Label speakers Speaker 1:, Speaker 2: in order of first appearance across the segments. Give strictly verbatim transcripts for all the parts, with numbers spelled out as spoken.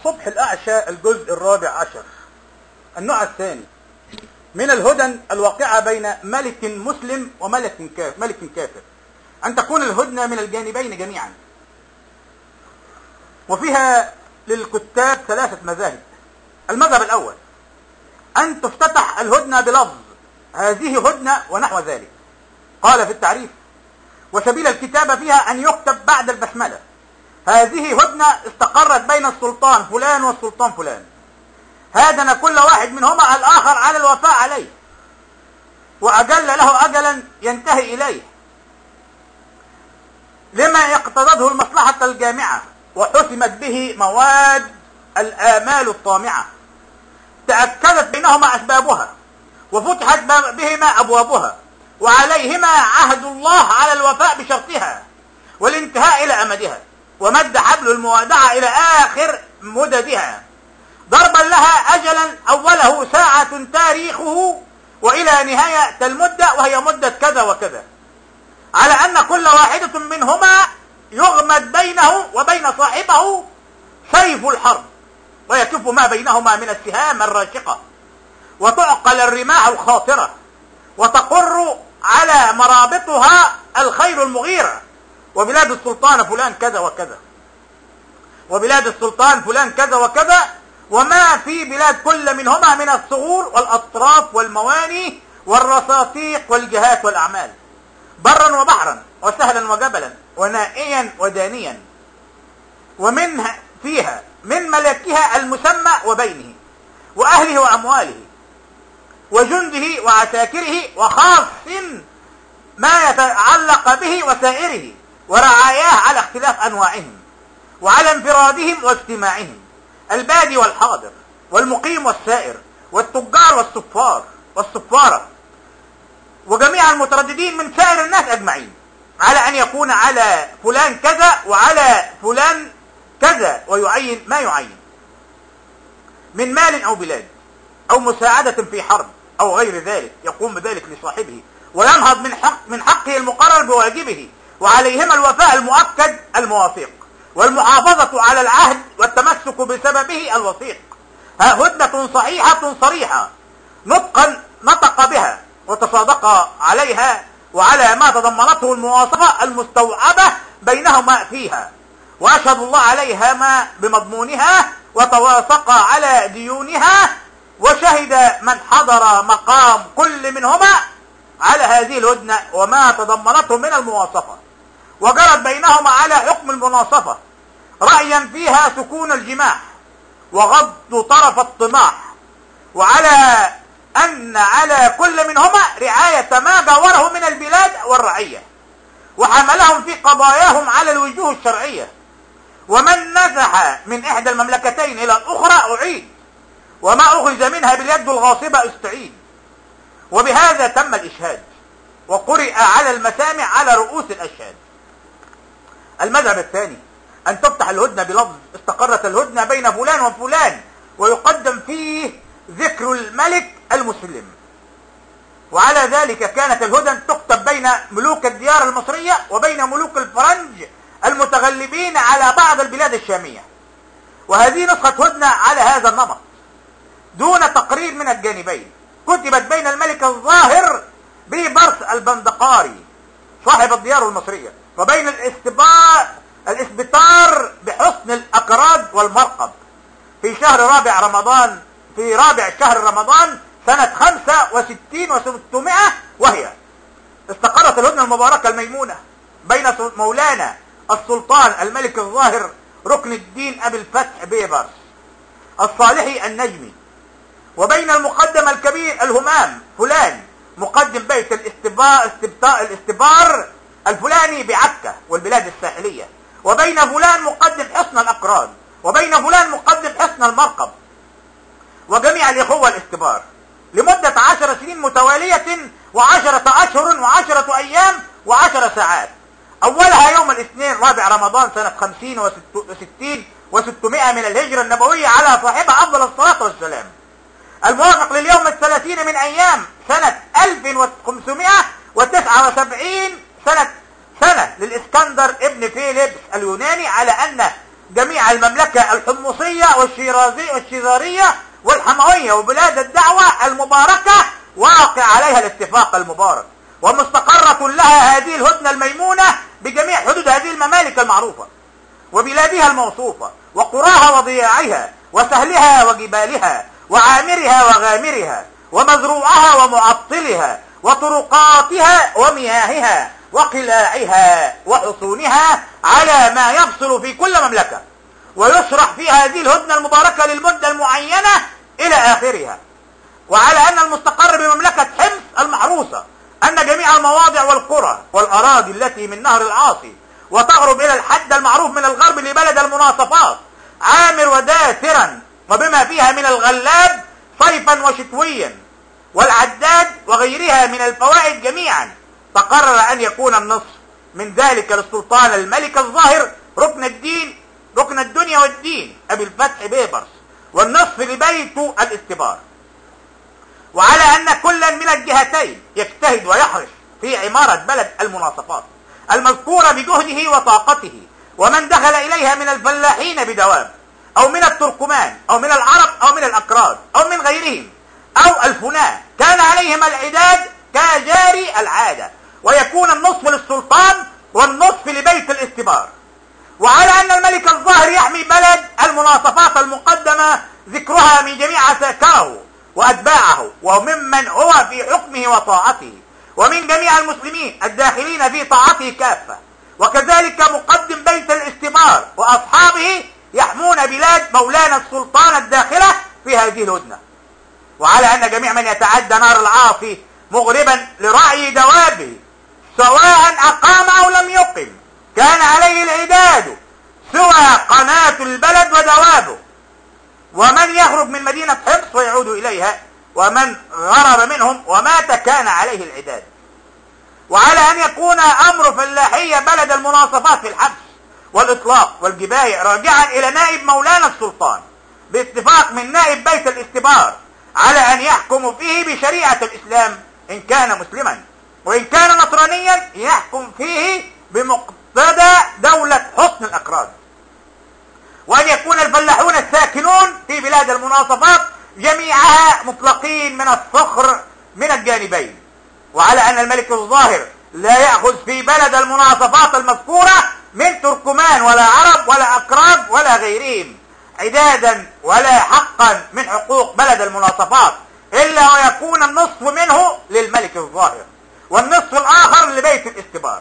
Speaker 1: الصبح الأعشى الجزء الرابع عشر. النوع الثاني من الهدن الواقعة بين ملك مسلم وملك كافر ملك كافر، أن تكون الهدنة من الجانبين جميعا. وفيها للكتاب ثلاثة مذاهب. المذهب الأول أن تفتتح الهدنة بلفظ هذه هدنة ونحو ذلك، قال في التعريف: وسبيل الكتابة فيها أن يكتب بعد البسملة: هذه هدنة استقرت بين السلطان فلان والسلطان فلان، هادن كل واحد منهما الآخر على الوفاء عليه، وأجل له أجلا ينتهي إليه لما اقتضته المصلحة الجامعة، وحسمت به مواد الآمال الطامعة، تأكدت بينهما أسبابها، وفتحت بهما أبوابها، وعليهما عهد الله على الوفاء بشرطها والانتهاء إلى أمدها، ومد حبل الموادعة إلى آخر مددها، ضربا لها أجلا أوله ساعة تاريخه وإلى نهاية المدة وهي مدة كذا وكذا، على أن كل واحدة منهما يغمد بينه وبين صاحبه سيف الحرب، ويكف ما بينهما من السهام الراشقة، وتعقل الرماح الخاطرة، وتقر على مرابطها الخيل المغيرة، وبلاد السلطان فلان كذا وكذا، وبلاد السلطان فلان كذا وكذا، وما في بلاد كل منهما من الثغور والأطراف والمواني والرصاصيق والجهات والأعمال، برا وبحرا وسهلا وجبلا ونائيا ودانيا، ومنها فيها من ملكها المسمى وبينه وأهله وأمواله وجنده وعساكره، وخاص ما يتعلق به وسائره، ورعاياه على اختلاف أنواعهم وعلى انفرادهم واجتماعهم، البادي والحاضر والمقيم والسائر والتجار والصفار والصفارة، وجميع المترددين من سائر الناس أجمعين، على أن يكون على فلان كذا وعلى فلان كذا، ويعين ما يعين من مال أو بلاد أو مساعدة في حرب أو غير ذلك، يقوم بذلك لصاحبه، وينهض من حق من حقه المقرر بواجبه، وعليهما الوفاء المؤكد المواثيق، والمحافظة على العهد والتمسك بسببه الوثيق. هدنة صحيحة صريحة نطقا نطق بها وتصادق عليها، وعلى ما تضمنته المواصفة المستوعبة بينهما فيها، وأشهد الله عليها ما بمضمونها، وتواثق على ديونها، وشهد من حضر مقام كل منهما على هذه الهدنة وما تضمنته من المواصفة، وجرت بينهما على حكم المناصفة، رأيا فيها سكون الجماح وغض طرف الطماح، وعلى أن على كل منهما رعاية ما جاوره من البلاد والرعية، وحملهم في قضاياهم على الوجوه الشرعية، ومن نزح من إحدى المملكتين إلى الأخرى أعيد، وما أخذ منها باليد الغاصبة استعيد. وبهذا تم الإشهاد، وقرئ على المسامع على رؤوس الأشهاد. المذهب الثاني أن تفتح الهدنة بلفظ استقرت الهدنة بين فلان وفلان، ويقدم فيه ذكر الملك المسلم، وعلى ذلك كانت الهدن تكتب بين ملوك الديار المصرية وبين ملوك الفرنج المتغلبين على بعض البلاد الشامية، وهذه نسخة هدنة على هذا النمط دون تقرير من الجانبين، كتبت بين الملك الظاهر بيبرس البندقاري صاحب الديار المصرية، وبين الاستبار الاسبتار بحسن الأكراد والمرقب في شهر رابع رمضان في رابع شهر رمضان سنة خمسة وستين وستمائة، وهي استقرت الهدنة المباركة الميمونة بين مولانا السلطان الملك الظاهر ركن الدين أبي الفتح بيبرس الصالحي النجمي، وبين المقدم الكبير الهمام فلان مقدم بيت الاستبار, الاستبار الفلاني بعكا والبلاد الساحلية، وبين فلان مقدم حصن الأقران، وبين فلان مقدم حصن المرقب، وجميع الإخوة الاستبار لمدة عشر سنين متوالية وعشرة أشهر وعشرة أيام وعشر ساعات، أولها يوم الاثنين رابع رمضان سنة خمسين وستين وستمائة من الهجرة النبوية على صاحبها أفضل الصلاة والسلام، الموافق لليوم الثلاثين من أيام سنة ألف وخمسمائة وتسعة وسبعين سنة سنة للإسكندر ابن فيليبس اليوناني، على أن جميع المملكة الحمصية والطائفية والشيرازية والشيزارية والحموية وبلاد الدعوة المباركة واقع عليها الاتفاق المبارك، ومستقرة لها هذه الهدنة الميمونة بجميع حدود هذه الممالك المعروفة وبلادها الموصوفة وقراها وضياعها وسهلها وجبالها وعامرها وغامرها ومزروعها ومعطلها وطرقاتها ومياهها وقلاعها وحصونها على ما يفصل في كل مملكة، ويشرح في هذه الهدنة المباركة للمدة المعينة إلى آخرها. وعلى أن المستقر بمملكة حمص المحروسة أن جميع المواضع والقرى والأراضي التي من نهر العاصي وتغرب إلى الحد المعروف من الغرب لبلد المناصفات عامر وداثرا، وبما فيها من الغلاب صيفا وشتويا والعداد وغيرها من الفوائد جميعا، فقرر أن يكون النصف من ذلك للسلطان الملك الظاهر ركن الدين ركن الدنيا والدين أبي الفتح بيبرس، والنصف لبيت الاستبار. وعلى أن كل من الجهتين يجتهد ويحرص في عمارة بلد المناصفات المذكورة بجهده وطاقته، ومن دخل إليها من الفلاحين بدوام أو من التركمان أو من العرب أو من الأكراد أو من غيرهم أو الفناء كان عليهم العداد كجاري العادة، ويكون النصف للسلطان والنصف لبيت الاستبار. وعلى أن الملك الظاهر يحمي بلد المناصفات المقدمة ذكرها من جميع عساكره وأتباعه وممن هو في حكمه وطاعته، ومن جميع المسلمين الداخلين في طاعته كافة، وكذلك مقدم بيت الاستبار وأصحابه يحمون بلاد مولانا السلطان الداخلة في هذه الهدنة. وعلى أن جميع من يتعدى نار العاصي مغربا لرعي دوابه سواء أقام أو لم يقم كان عليه العداد سوى قناة البلد ودوابه، ومن يخرج من مدينة حمص ويعود إليها، ومن غرب منهم ومات كان عليه العداد. وعلى أن يكون أمر فلاحية بلد المناصفات في الحبس والإطلاق والجباية راجعا إلى نائب مولانا السلطان باتفاق من نائب بيت الاستبار على أن يحكم فيه بشريعة الإسلام إن كان مسلما، وإن كان نصرانيا يحكم فيه بمقتضى دولة حصن الأكراد، وأن يكون الفلاحون الساكنون في بلاد المناصفات جميعها مطلقين من الصخر من الجانبين. وعلى أن الملك الظاهر لا يأخذ في بلد المناصفات المذكورة من تركمان ولا عرب ولا أكراد ولا غيرهم عدادا ولا حقا من حقوق بلد المناصفات، إلا ويكون النصف منه للملك الظاهر والنصف الآخر لبيت الاستبار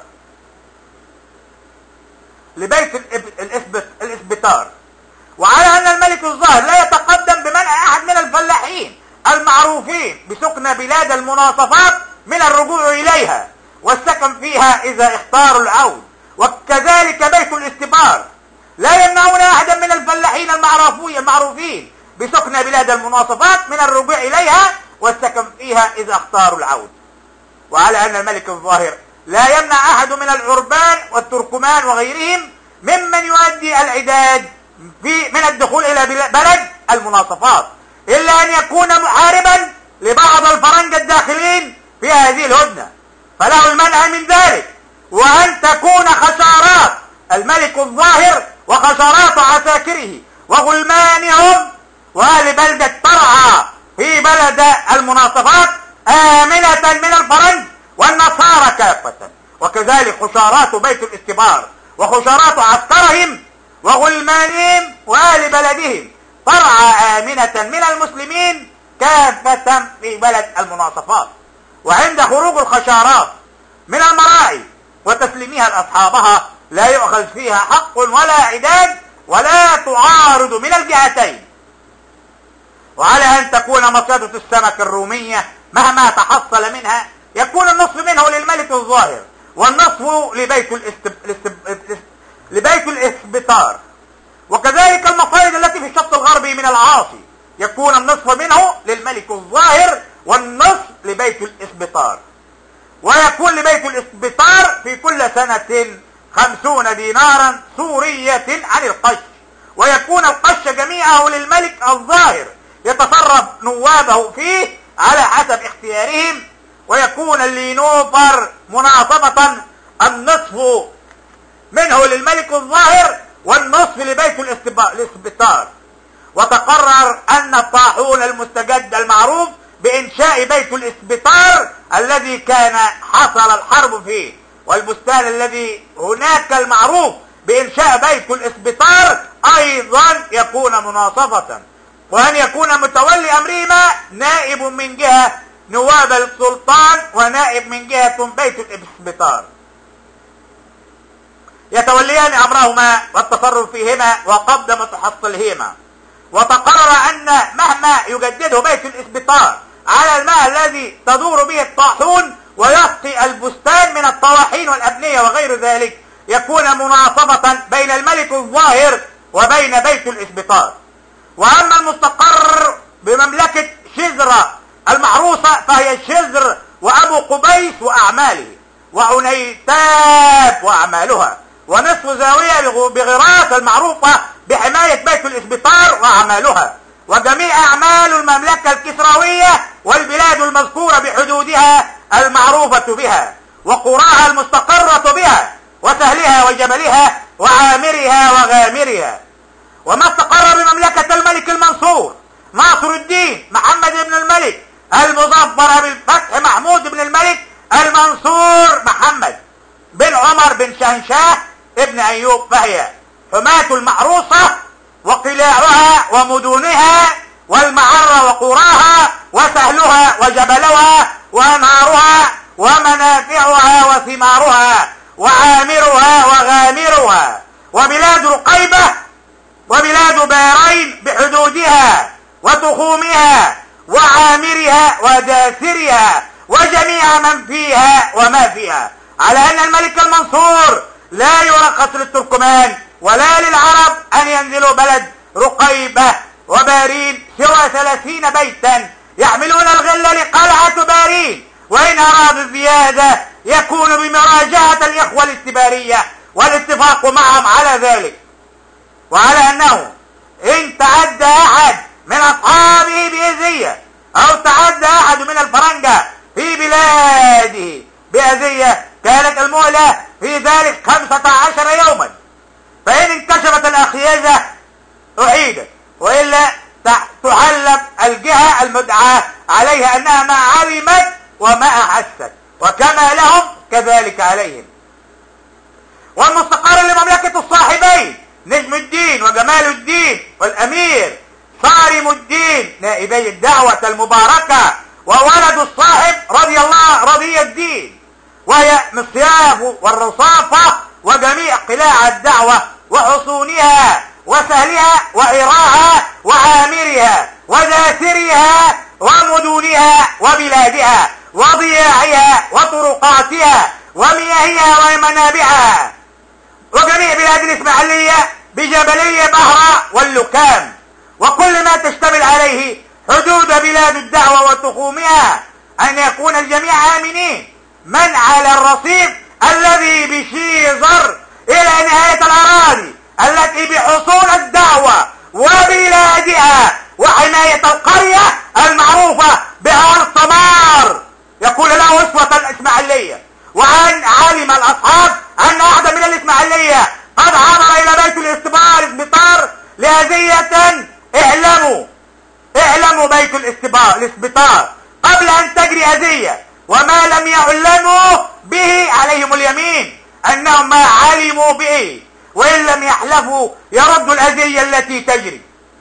Speaker 1: لبيت الإسبتار. وعلى أن الملك الظاهر لا يتقدم بمنع أحد من الفلاحين المعروفين بسكن بلاد المناصفات من الرجوع إليها والسكن فيها إذا اختاروا العود، وكذلك بيت الاستبار لا يمنعون أحدا من الفلاحين المعروفين بسكن بلاد المناصفات من الرجوع إليها والسكن فيها إذا اختاروا العود. وعلى أن الملك الظاهر لا يمنع أحد من العربان والتركمان وغيرهم ممن يؤدي العداد في من الدخول إلى بلد المناصفات، إلا أن يكون محاربا لبعض الفرنج الداخلين في هذه الهدنة فله المنع من ذلك، وأن تكون خسارات الملك الظاهر وخسارات عساكره وغلمانهم وأهل بلدة ترعى في بلد المناصفات آمنة من الفرنج والنصارى كافة، وكذلك خسارات بيت الاستبار وخسارات عسكرهم وغلمانهم وأهل بلدهم ترعى آمنة من المسلمين كافة في بلد المناصفات. وعند خروج الخسارات من المراعي وتسليمها لأصحابها لا يؤخذ فيها حق ولا عداد ولا تعارض من الجهتين. وعلى أن تكون مصيدة السمك الرومية مهما تحصل منها يكون النصف منه للملك الظاهر والنصف لبيت الاستب... الاستب... لبيت الإسبتار، وكذلك المصائد التي في الشط الغربي من العاصي يكون النصف منه للملك الظاهر والنصف لبيت الإسبتار، ويكون لبيت الإسبتار في كل سنة خمسون دينارا سورية عن القش، ويكون القش جميعه للملك الظاهر يتصرف نوابه فيه على حسب اختيارهم، ويكون اللينوفر مناصفة النصف منه للملك الظاهر والنصف لبيت الإسبتار. وتقرر أن الطاحون المستجد المعروف بإنشاء بيت الإسبطار الذي كان حصل الحرب فيه، والبستان الذي هناك المعروف بإنشاء بيت الإسبطار أيضا يكون مناصفة، وأن يكون متولي أمرهما نائب من جهة نواب السلطان ونائب من جهة بيت الإسبطار، يتوليان أمرهما والتصرف فيهما وقبض متحصلهما. وتقرر أن مهما يجدده بيت الإسبطار على الماء الذي تدور به الطاحون ويسقي البستان من الطواحين والأبنية وغير ذلك يكون مناصفة بين الملك الظاهر وبين بيت الإسبطار. وأما المستقر بمملكة شزرة المعروسة فهي شزر وأبو قبيس وأعماله وعنيتاب وأعمالها ونصف زاوية بغراس المعروفة بحماية بيت الإسبطار وأعمالها وجميع أعمال المملكة الكسروية والبلاد المذكورة بحدودها المعروفة بها وقراها المستقرة بها وسهلها وجبلها وعامرها وغامرها. وما استقر بمملكة الملك المنصور ناصر الدين محمد بن الملك المظفر بالفتح محمود بن الملك المنصور محمد بن عمر بن شهنشاه ابن أيوب، فهي حماة المعروسة وقلاعها ومدونها والمعرة وقراها وسهلها وجبلها وأنهارها ومنافعها وثمارها وعامرها وغامرها وبلاد رقيبة وبلاد بارين بحدودها وتخومها وعامرها وداسرها وجميع من فيها وما فيها، على أن الملك المنصور لا يرخص للتركمان ولا للعرب أن ينزلوا بلد رقيبة وبارين سوى ثلاثين بيتا يحملون الغل لقلعة بارين، وإن أرادوا الزيادة يكون بمراجعة الإخوة الاستبارية والاتفاق معهم على ذلك. وعلى أنه إن تعدى أحد من أصحابه بأذية أو تعدى أحد من الفرنجة في بلاده بأذية كانت المهلة في ذلك خمسة عشر يوما، فإن انكشفت الأخيزة أعيدت، وإلا تحلب الجهة المدعاة عليها أنها ما علمت وما أحست، وكما لهم كذلك عليهم. والمستقر لمملكة الصاحبين نجم الدين وجمال الدين والأمير صارم الدين نائبي الدعوة المباركة وولد الصاحب رضي الله رضي الدين، وهي مصياف والرصافة وجميع قلاع الدعوة وحصونها وسهلها وعراها وعامرها وداسرها ومدونها وبلادها وضياعها وطرقاتها ومياهها ومنابعها وجميع بلاد الإسماعيلية بجبلية بهرة واللكام وكل ما تشتمل عليه حدود بلاد الدعوة وتخومها، أن يكون الجميع آمنين من على الرصيف الذي بشيزر إلى نهاية الأراضي التي بحصول الدعوة وبلادها وحماية القرية المعروفة بأرض سمار يقول له أسوة الإسماعيلية. وأن علم الأصحاب أن أحد من الإسماعيلية قد عبر إلى بيت الإسبطار لأذية، اعلموا اعلموا بيت الإسبطار قبل أن تجري أذية، وما لم يعلموا به عليهم اليمين أنهم ما علموا به، وإن لم يحلفوا يردوا الأذية التي تجري.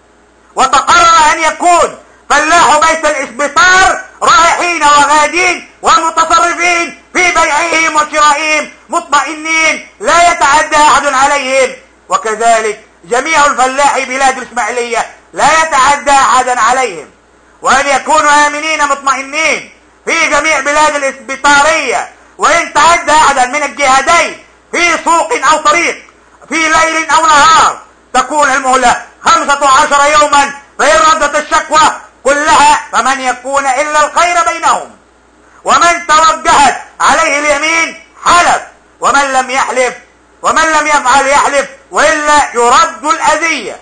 Speaker 1: وتقرر أن يكون فلاح بيت الإسبطار رايحين وغادين ومتصرفين في بيعهم وشرائهم مطمئنين لا يتعدى أحد عليهم، وكذلك جميع الفلاحي بلاد الإسماعيلية لا يتعدى أحدا عليهم، وأن يكونوا آمنين مطمئنين في جميع بلاد الإسبطارية، وإن تعدى أحدا من الجهادين في سوق أو طريق في ليل أو نهار تكون المهلة خمسة عشر يوما، فإن ردت الشكوى كلها فمن يكون إلا الخير بينهم، ومن توجهت عليه اليمين حلف، ومن لم يحلف ومن لم يفعل يحلف، وإلا يرد الأذية.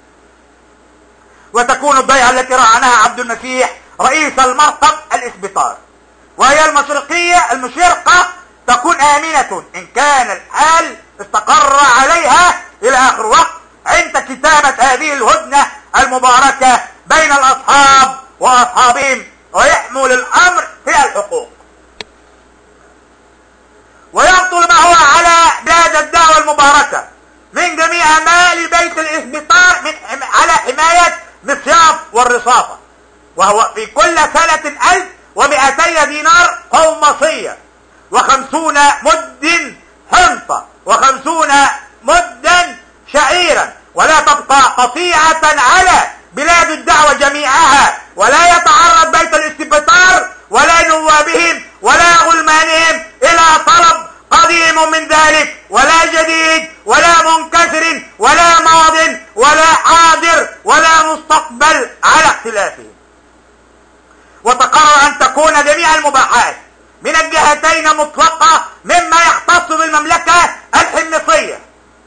Speaker 1: وتكون الضيعة التي رعنها عبد المسيح رئيس المرقب الإسبطار وهي المشرقية المشرقة تكون آمنة إن كان الحال استقر عليها إلى آخر وقت عند كتابة هذه الهدنة المباركة بين الأصحاب وأصحابهم، ويحمل الأمر هي الحقوق. ويبطل ما هو على بلاد الدعوة المباركة من جميع مال بيت الإسبطار من على حماية مصياف والرصافة، وهو في كل سنة ألف ومئتي دينار قومصية، وخمسون مد حنطة، وخمسون مدا شعيرا، ولا تبقى قطيعة على بلاد الدعوة جميعها، ولا يتعرض بيت الاستبطار ولا نوابهم ولا غلمانهم إلى طلب قديم من ذلك، ولا جديد ولا منكسر ولا ماض ولا حاضر ولا مستقبل على اختلافهم. وتقرر أن تكون جميع المباحات من الجهتين مطلقة مما يختص بالمملكة الحمصية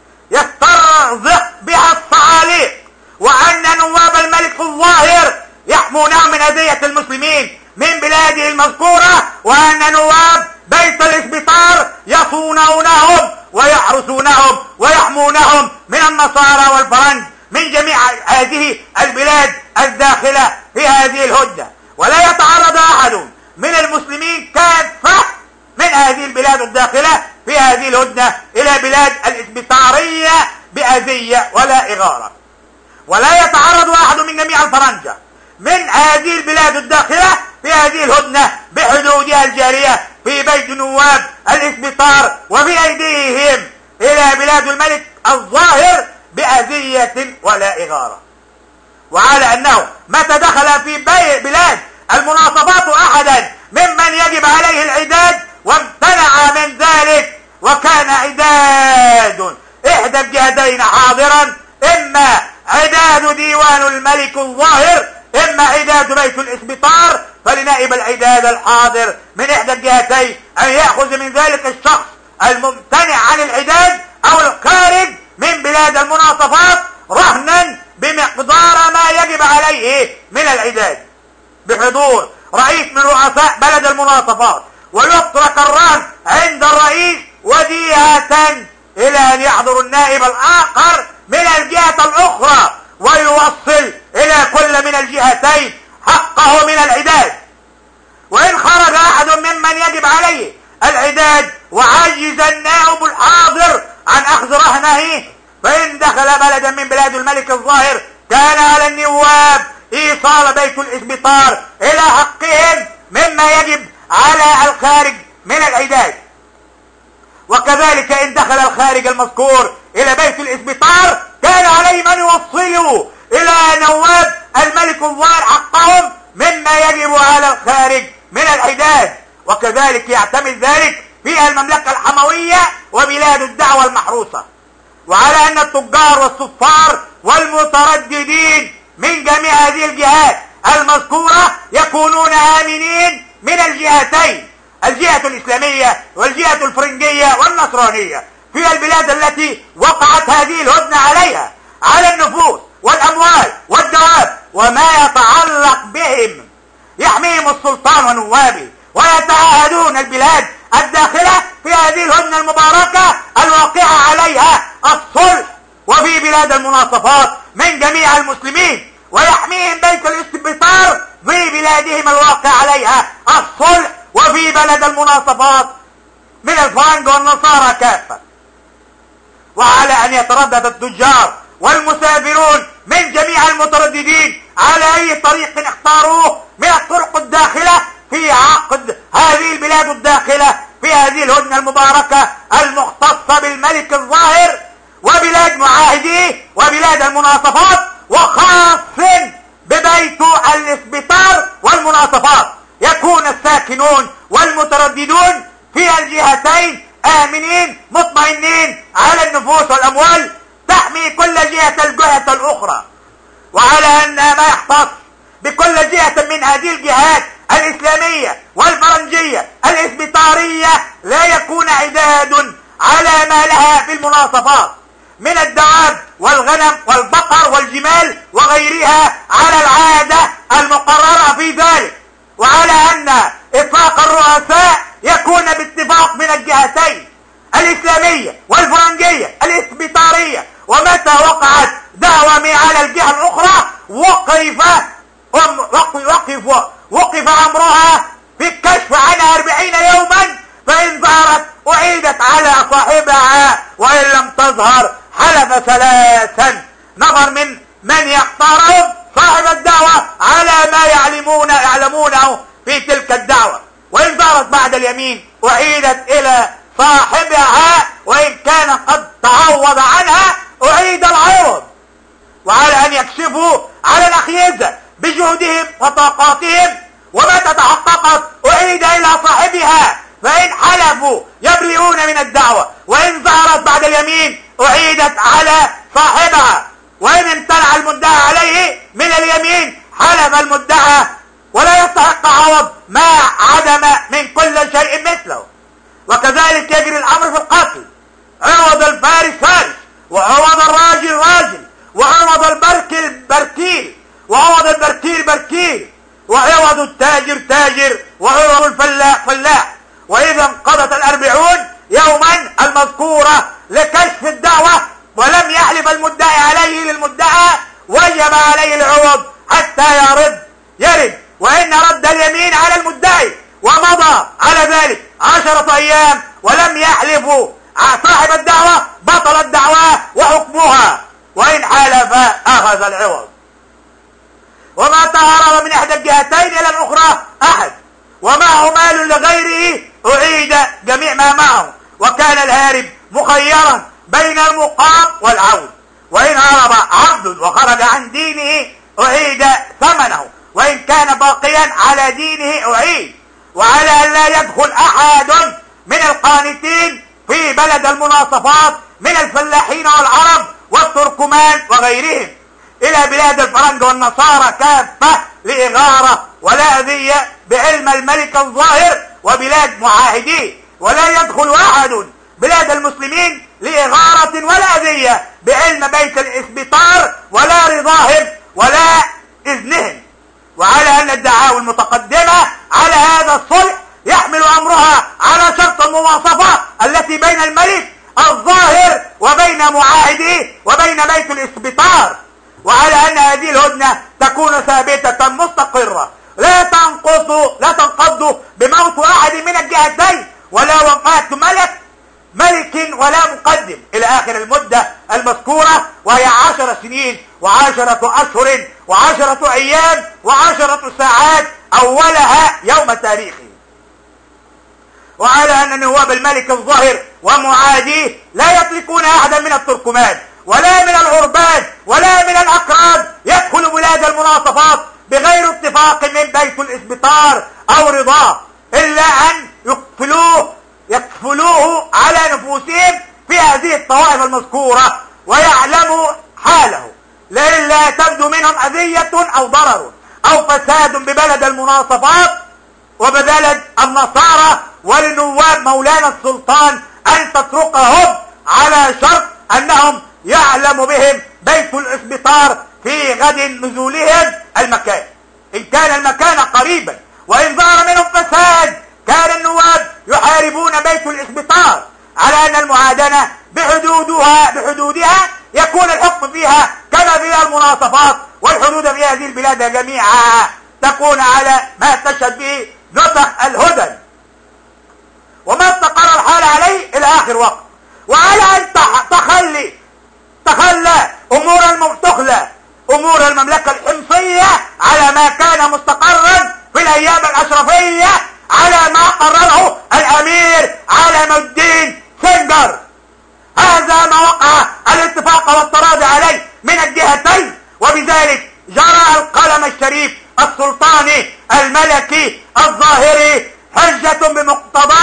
Speaker 1: يسترزق بها الصعاليق، وأن نواب الملك الظاهر يحمونهم من أذية المسلمين من بلاده المذكورة، وأن نواب بيت الإسبطار يصونونهم ويحرسونهم ويحمونهم من النصارى والفرنج من جميع هذه البلاد الداخلة في هذه الهدنة. ولا يتعرض أحد من المسلمين كافة من هذه البلاد الداخلة في هذه الهدنة إلى بلاد الإسبطارية بأذية ولا إغارة. ولا يتعرض أحد من جميع الفرنجة من هذه البلاد الداخلة في هذه الهدنة بحدودها الجارية في بيت نواب الإسبطار وفي أيديهم إلى بلاد الملك الظاهر بأذية ولا إغارة. وعلى أنه متى دخل في بلاد المناصفات أحدا ممن يجب عليه العداد وامتنع من ذلك، وكان عداد إحدى الجهتين حاضرا، إما عداد ديوان الملك الظاهر إما عداد بيت الإسبطار، فلنائب العداد الحاضر من إحدى الجهتين أن يأخذ من ذلك الشخص الممتنع عن العداد أو الخارج من بلاد المناصفات رهنا بمقدار ما يجب عليه من العداد بحضور رئيس من رؤساء بلد المناصفات، ويترك الرهن عند الرئيس وديعة إلى أن يحضر النائب الآخر من الجهة الأخرى ويوصل إلى كل من الجهتين حقه من العداد. وإن خرج أحد ممن يجب عليه العداد وعجز النائب الحاضر عن أخذ رهنه، فإن دخل بلدا من بلاد الملك الظاهر كان على النواب إيصال بيت الإسبطار إلى حقهم مما يجب على الخارج من العداد. وكذلك إن دخل الخارج المذكور إلى بيت الإسبطار كان عليه من يوصله إلى نواب الملك الظاهر حقهم مما يجب على الخارج من العداد. وكذلك يعتمد ذلك في المملكة الحموية وبلاد الدعوة المحروسة. وعلى أن التجار والصفار والمترددين من جميع هذه الجهات المذكورة يكونون آمنين من الجهتين، الجهة الإسلامية والجهة الفرنجية والنصرانية، في البلاد التي وقعت هذه الهدنة عليها على النفوس والأموال والدواب وما يتعلق بهم. يحميهم السلطان ونوابه ويتعاهدون البلاد الداخلة في هذه الهدنة المباركة الواقعة عليها الصلح، وفي بلاد المناصفات من جميع المسلمين، ويحميهم بيت الاستبطار في بلادهم الواقع عليها الصلح، وفي بلد المناصفات من الفرنج والنصارى كافة. وعلى أن يتردد التجار والمسافرون من جميع المترددين على أي طريق اختاروه من الطرق الداخلة في عقد هذه البلاد الداخلة في هذه الهدنة المباركة المختصة بالملك الظاهر وبلاد معاهديه وبلاد المناصفات، وخاص ببيت الإسبطار والمناصفات، يكون الساكنون والمترددون في الجهتين آمنين مطمئنين على النفوس والأموال، تحمي كل جهة الجهة الأخرى. وعلى أن ما يختص بكل جهة من هذه الجهات الإسلامية والفرنجية الإسبطارية لا يكون عداد على ما لها في المناصفات من الدواب والغنم والبقر والجمال وغيرها على العادة المقررة في ذلك. وعلى أن إطلاق الرؤساء يكون باتفاق من الجهتين الإسلامية والفرنجية الإسبطارية، ومتى وقعت دعوة على الجهة الأخرى الطائفة وقف وقف أمرها في الكشف عنها أربعين يوما، فإن ظهرت أعيدت على صاحبها، وإن لم تظهر حلف ثلاثا. نظر من من يختارهم صاحب الدعوة على ما يعلمون يعلمونه في تلك الدعوة. وإن ظهرت بعد اليمين أعيدت إلى صاحبها، وإن كان قد تعوض عنها أعيد العوض. وعلى أن يكشفوا على الأخيزة بجهدهم وطاقاتهم، ومتى تحققت أعيد إلى صاحبها، فإن حلفوا يبرئون من الدعوة، وإن ظهرت بعد اليمين أعيدت على صاحبها، وإن امتنع المدعى عليه من اليمين حلف المدعى ولا يستحق عوض ما عدم من كل شيء مثله. وكذلك يجري الأمر في القتل، عوض الفارس فارس، وعوض الراجل راجل، وعوض البركل بركيل، وعوض البركيل بركيل، وعوض التاجر تاجر، وعوض الفلاح فلاح. وإذا انقضت الأربعون يوما المذكورة لكشف الدعوة ولم يحلف المدعي عليه للمدعى، وجب عليه العوض حتى يرد يرد وإن رد اليمين على المدعي ومضى على ذلك عشرة أيام ولم يحلفوا صاحب الدعوة بطل الدعوة وحكمها، وإن حلف أخذ العوض. وما تهرب من إحدى الجهتين إلى الأخرى أحد ومعه مال لغيره أعيد جميع ما معه، وكان الهارب مخيرا بين المقام والعود. وإن هرب عبد وخرج عن دينه أعيد ثمنه، وإن كان باقيا على دينه أعيد. وعلى أن لا يدخل أحد من القانتين في بلد المناصفات من الفلاحين والعرب والتركمان وغيرهم إلى بلاد الفرنج والنصارى كافة لإغارة ولا أذية بعلم الملك الظاهر وبلاد معاهديه، ولا يدخل أحد بلاد المسلمين لإغارة ولا أذية بعلم بيت الإسبطار ولا رضاهم ولا إذنهم. وعلى أن الدعاوى المتقدمة على هذا الصلح يحمل أمرها على شرط المواصفة التي بين الملك الظاهر وبين معاهديه وبين بيت الإسبطار، وعلى أن هذه الهدنة تكون ثابتة مستقرة لا تنقص لا تنقض بموت أحد من الجهتين ولا وفاة ملك ملك ولا مقدم إلى آخر المدة المذكورة، وهي عشر سنين وعشرة أشهر وعشرة أيام وعشرة ساعات أولها يوم تاريخه. وعلى أن نواب الملك الظاهر ومعاديه لا يطلقون أحدا من التركمان ولا من العربان ولا من الأكراد يدخل بلاد المناصفات بغير اتفاق من بيت الإسبطار أو رضاه، إلا أن يكفلوه يكفلوه على نفوسهم في هذه الطوائف المذكورة ويعلموا حاله، لئلا تبدو منهم أذية أو ضرر أو فساد ببلد المناصفات وببلد النصارى. ولنواب مولانا السلطان أن تتركهم على شرط أنهم يعلم بهم بيت الإسبطار في غد نزولهم المكان، إن كان المكان قريبا. وإن ظهر منهم فساد كان النواب يحاربون بيت الإسبطار على أن المعادنة بحدودها بحدودها يكون الحكم فيها كما في المناصفات، والحدود في هذه البلاد جميعها تكون على ما تشهد به نسخ الهدن وما استقر الحال عليه إلى آخر وقت. وعلى أن تخلي تخلى أمور تخلى أمور المملكة الحمصية على ما كان مستقرا في الأيام الأشرفية على ما قرره الأمير علم الدين سنجر. هذا ما وقع الاتفاق والتراضي عليه من الجهتين، وبذلك جرى القلم الشريف السلطاني الملكي الظاهري حجة بمقتضى